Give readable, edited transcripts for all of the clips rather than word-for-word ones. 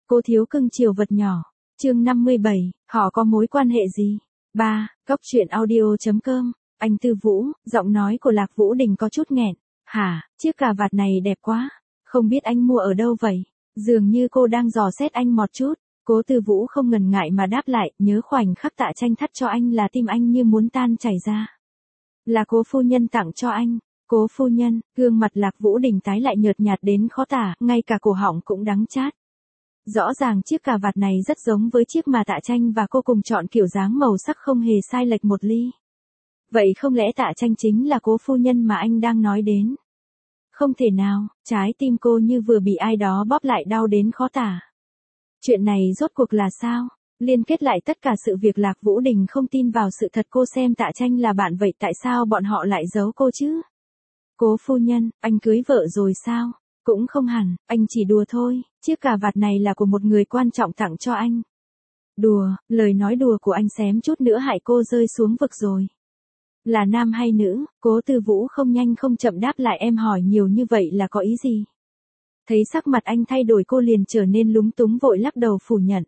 Cô thiếu cưng chiều vật nhỏ. Chương 57, họ có mối quan hệ gì? 3. Cóc truyện audio.com. Anh Tư Vũ, giọng nói của Lạc Vũ Đình có chút nghẹn. Hả, chiếc cà vạt này đẹp quá. Không biết anh mua ở đâu vậy? Dường như cô đang dò xét anh một chút. Cố Tư Vũ không ngần ngại mà đáp lại, nhớ khoảnh khắc Tạ Tranh thắt cho anh là tim anh như muốn tan chảy ra. Là Cố phu nhân tặng cho anh. Cố phu nhân, gương mặt Lạc Vũ Đình tái lại nhợt nhạt đến khó tả, ngay cả cổ họng cũng đắng chát. Rõ ràng chiếc cà vạt này rất giống với chiếc mà Tạ Tranh và cô cùng chọn kiểu dáng màu sắc không hề sai lệch một ly. Vậy không lẽ Tạ Tranh chính là Cố phu nhân mà anh đang nói đến? Không thể nào, trái tim cô như vừa bị ai đó bóp lại đau đến khó tả. Chuyện này rốt cuộc là sao? Liên kết lại tất cả sự việc Lạc Vũ Đình không tin vào sự thật cô xem Tạ Tranh là bạn vậy tại sao bọn họ lại giấu cô chứ? Cố phu nhân, anh cưới vợ rồi sao? Cũng không hẳn, anh chỉ đùa thôi, chiếc cà vạt này là của một người quan trọng tặng cho anh. Đùa, lời nói đùa của anh xém chút nữa hại cô rơi xuống vực rồi. Là nam hay nữ? Cố Tư Vũ không nhanh không chậm đáp lại em hỏi nhiều như vậy là có ý gì? Thấy sắc mặt anh thay đổi cô liền trở nên lúng túng vội lắc đầu phủ nhận.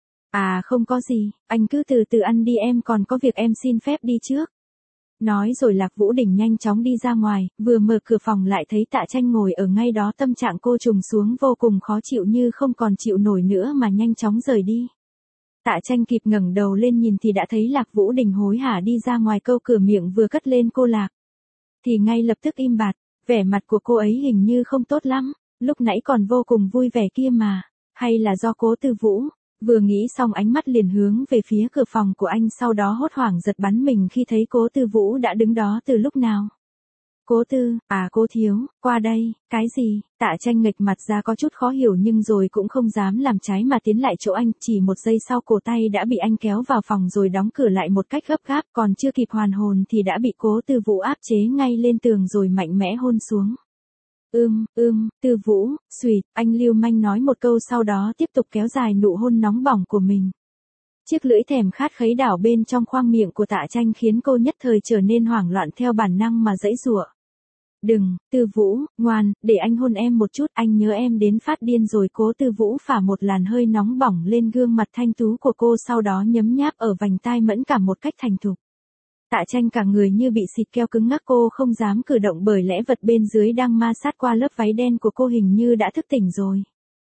À không có gì, anh cứ từ từ ăn đi em còn có việc em xin phép đi trước. Nói rồi Lạc Vũ Đình nhanh chóng đi ra ngoài, vừa mở cửa phòng lại thấy Tạ Tranh ngồi ở ngay đó tâm trạng cô trùng xuống vô cùng khó chịu như không còn chịu nổi nữa mà nhanh chóng rời đi. Tạ Tranh kịp ngẩng đầu lên nhìn thì đã thấy Lạc Vũ Đình hối hả đi ra ngoài câu cửa miệng vừa cất lên cô Lạc. Thì ngay lập tức im bặt, vẻ mặt của cô ấy hình như không tốt lắm, lúc nãy còn vô cùng vui vẻ kia mà, hay là do Cố Tư Vũ. Vừa nghĩ xong ánh mắt liền hướng về phía cửa phòng của anh sau đó hốt hoảng giật bắn mình khi thấy Cố Tư Vũ đã đứng đó từ lúc nào. Cố Tư, à cô thiếu, qua đây, cái gì? Tạ Tranh nghệch mặt ra có chút khó hiểu nhưng rồi cũng không dám làm trái mà tiến lại chỗ anh, chỉ một giây sau cổ tay đã bị anh kéo vào phòng rồi đóng cửa lại một cách gấp gáp, còn chưa kịp hoàn hồn thì đã bị Cố Tư Vũ áp chế ngay lên tường rồi mạnh mẽ hôn xuống. Tư Vũ, xuỵt, anh lưu manh nói một câu sau đó tiếp tục kéo dài nụ hôn nóng bỏng của mình. Chiếc lưỡi thèm khát khấy đảo bên trong khoang miệng của Tạ Tranh khiến cô nhất thời trở nên hoảng loạn theo bản năng mà giãy giụa. Đừng, Tư Vũ, ngoan, để anh hôn em một chút, anh nhớ em đến phát điên rồi. Cố Tư Vũ phả một làn hơi nóng bỏng lên gương mặt thanh tú của cô sau đó nhấm nháp ở vành tai mẫn cảm một cách thành thục. Tạ Tranh cả người như bị xịt keo cứng ngắc cô không dám cử động bởi lẽ vật bên dưới đang ma sát qua lớp váy đen của cô hình như đã thức tỉnh rồi.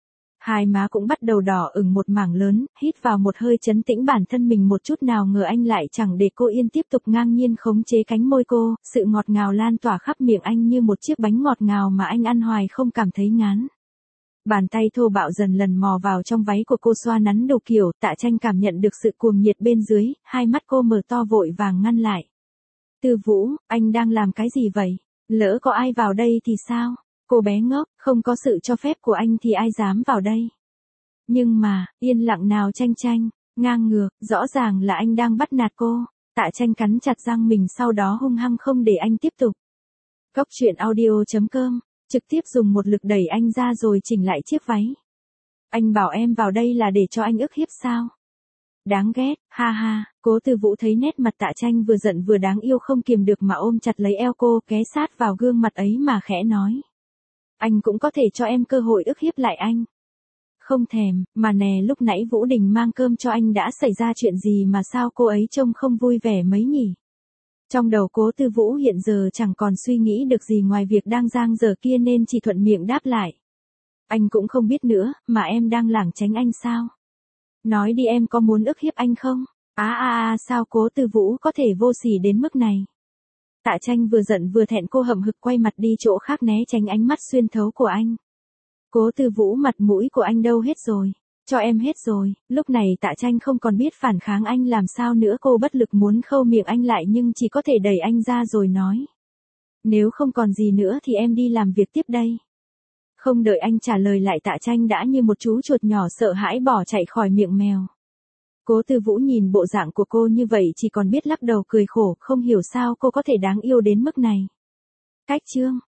Hai má cũng bắt đầu đỏ ửng một mảng lớn, hít vào một hơi trấn tĩnh bản thân mình một chút nào ngờ anh lại chẳng để cô yên tiếp tục ngang nhiên khống chế cánh môi cô, sự ngọt ngào lan tỏa khắp miệng anh như một chiếc bánh ngọt ngào mà anh ăn hoài không cảm thấy ngán. Bàn tay thô bạo dần lần mò vào trong váy của cô xoa nắn đủ kiểu, Tạ Tranh cảm nhận được sự cuồng nhiệt bên dưới, hai mắt cô mở to vội vàng ngăn lại. Tư Vũ, anh đang làm cái gì vậy? Lỡ có ai vào đây thì sao? Cô bé ngốc, không có sự cho phép của anh thì ai dám vào đây? Nhưng mà, yên lặng nào Tranh, ngang ngược, rõ ràng là anh đang bắt nạt cô. Tạ Tranh cắn chặt răng mình sau đó hung hăng không để anh tiếp tục. Cóc truyện audio.com, trực tiếp dùng một lực đẩy anh ra rồi chỉnh lại chiếc váy. Anh bảo em vào đây là để cho anh ức hiếp sao? Đáng ghét, ha ha. Cố Tư Vũ thấy nét mặt Tạ Tranh vừa giận vừa đáng yêu không kiềm được mà ôm chặt lấy eo cô, ghé sát vào gương mặt ấy mà khẽ nói. Anh cũng có thể cho em cơ hội ức hiếp lại anh. Không thèm, mà nè lúc nãy Vũ Đình mang cơm cho anh đã xảy ra chuyện gì mà sao cô ấy trông không vui vẻ mấy nhỉ? Trong đầu Cố Tư Vũ hiện giờ chẳng còn suy nghĩ được gì ngoài việc đang giang dở kia nên chỉ thuận miệng đáp lại. Anh cũng không biết nữa, mà em đang lảng tránh anh sao? Nói đi em có muốn ức hiếp anh không? Sao Cố Tư Vũ có thể vô sỉ đến mức này? Tạ Tranh vừa giận vừa thẹn cô hậm hực quay mặt đi chỗ khác né tránh ánh mắt xuyên thấu của anh. Cố Tư Vũ mặt mũi của anh đâu hết rồi? Cho em hết rồi. Lúc này Tạ Tranh không còn biết phản kháng anh làm sao nữa, cô bất lực muốn khâu miệng anh lại nhưng chỉ có thể đẩy anh ra rồi nói. Nếu không còn gì nữa thì em đi làm việc tiếp đây. Không đợi anh trả lời lại Tạ Tranh đã như một chú chuột nhỏ sợ hãi bỏ chạy khỏi miệng mèo. Cố Tư Vũ nhìn bộ dạng của cô như vậy chỉ còn biết lắc đầu cười khổ, không hiểu sao cô có thể đáng yêu đến mức này. Cách chương